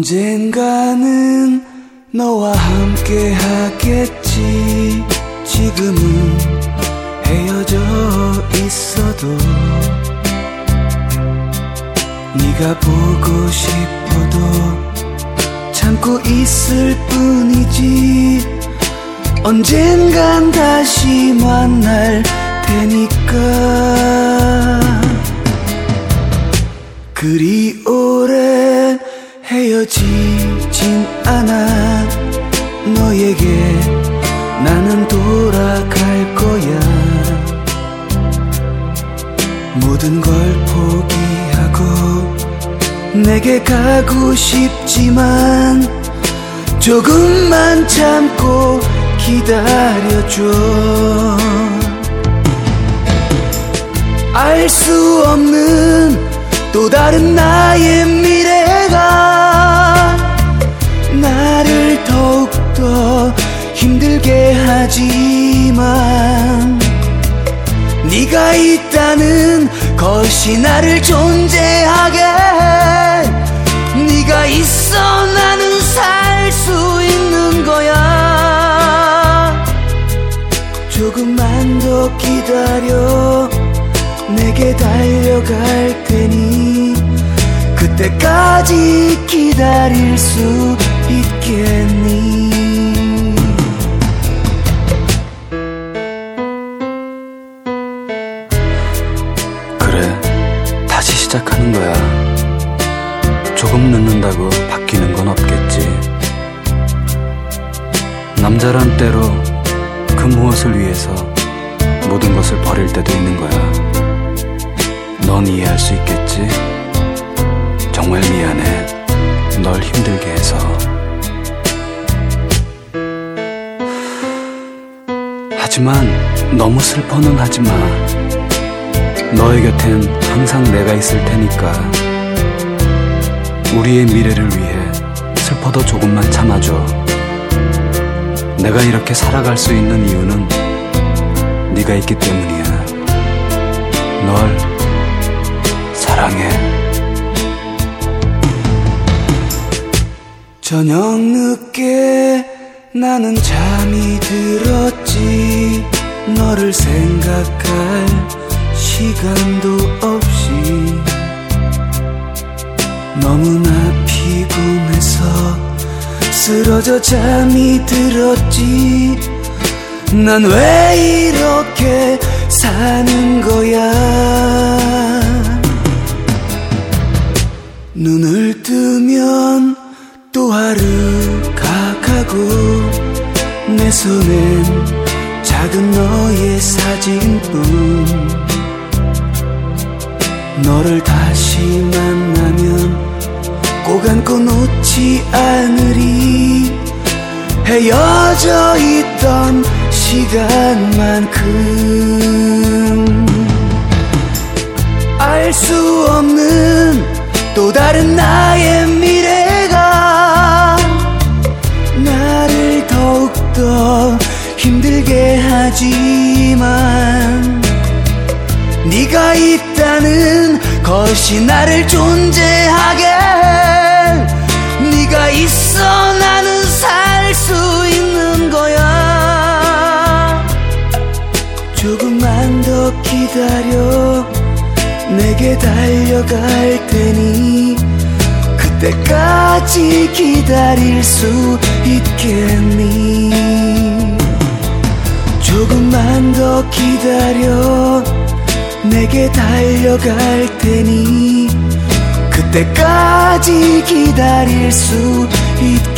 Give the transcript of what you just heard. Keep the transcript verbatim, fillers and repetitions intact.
언젠가는 너와 함께 하겠지. 지금은 헤어져 있어도 네가 보고 싶어도 참고 있을 뿐이지. 언젠간 다시 만날 테니까. 그리 오래 헤어지진 않아. 너에게 나는 돌아갈 거야. 모든 걸 포기하고 내게 가고 싶지만 조금만 참고 기다려줘. 알 수 없는 또 다른 나의 미래가 나를 더욱더 힘들게 하지만 네가 있다는 것이 나를 존재하게 해. 네가 있어 나는 살 수 있는 거야. 조금만 더 기다려. 내게 달려갈 테니 그때까지 기다릴 수 있겠니? 그래, 다시 시작하는 거야. 조금 늦는다고 바뀌는 건 없겠지. 남자란 때로 그 무엇을 위해서 모든 것을 버릴 때도 있는 거야. 넌 이해할 수 있겠지? 정말 미안해, 널 힘들게 해서. 하지만 너무 슬퍼는 하지마. 너의 곁엔 항상 내가 있을 테니까. 우리의 미래를 위해 슬퍼도 조금만 참아줘. 내가 이렇게 살아갈 수 있는 이유는 네가 있기 때문이야. 널 사랑해. 저녁 늦게 나는 잠이 들었지. 너를 생각할 시간도 없이 너무나 피곤해서 쓰러져 잠이 들었지. 난 왜 이렇게 사는 거야. 눈을 뜨면 또 하루가 가고 내 손엔 작은 너의 사진뿐. 너를 다시 만나면 꼭 안고 놓지 않으리. 헤어져 있던 시간만큼. 알 수 없는 또 다른 나의 미래가 나를 더욱더 힘들게 하지만 네가 있다는 것이 나를 존재하게 해. 네가 있어 나는 살 수 있는 거야. 조금만 더 기다려. 내게 달려갈 테니 그때까지 기다릴 수 있겠니? 조금만 더 기다려. 내게 달려갈 테니 그때까지 기다릴 수 있겠니?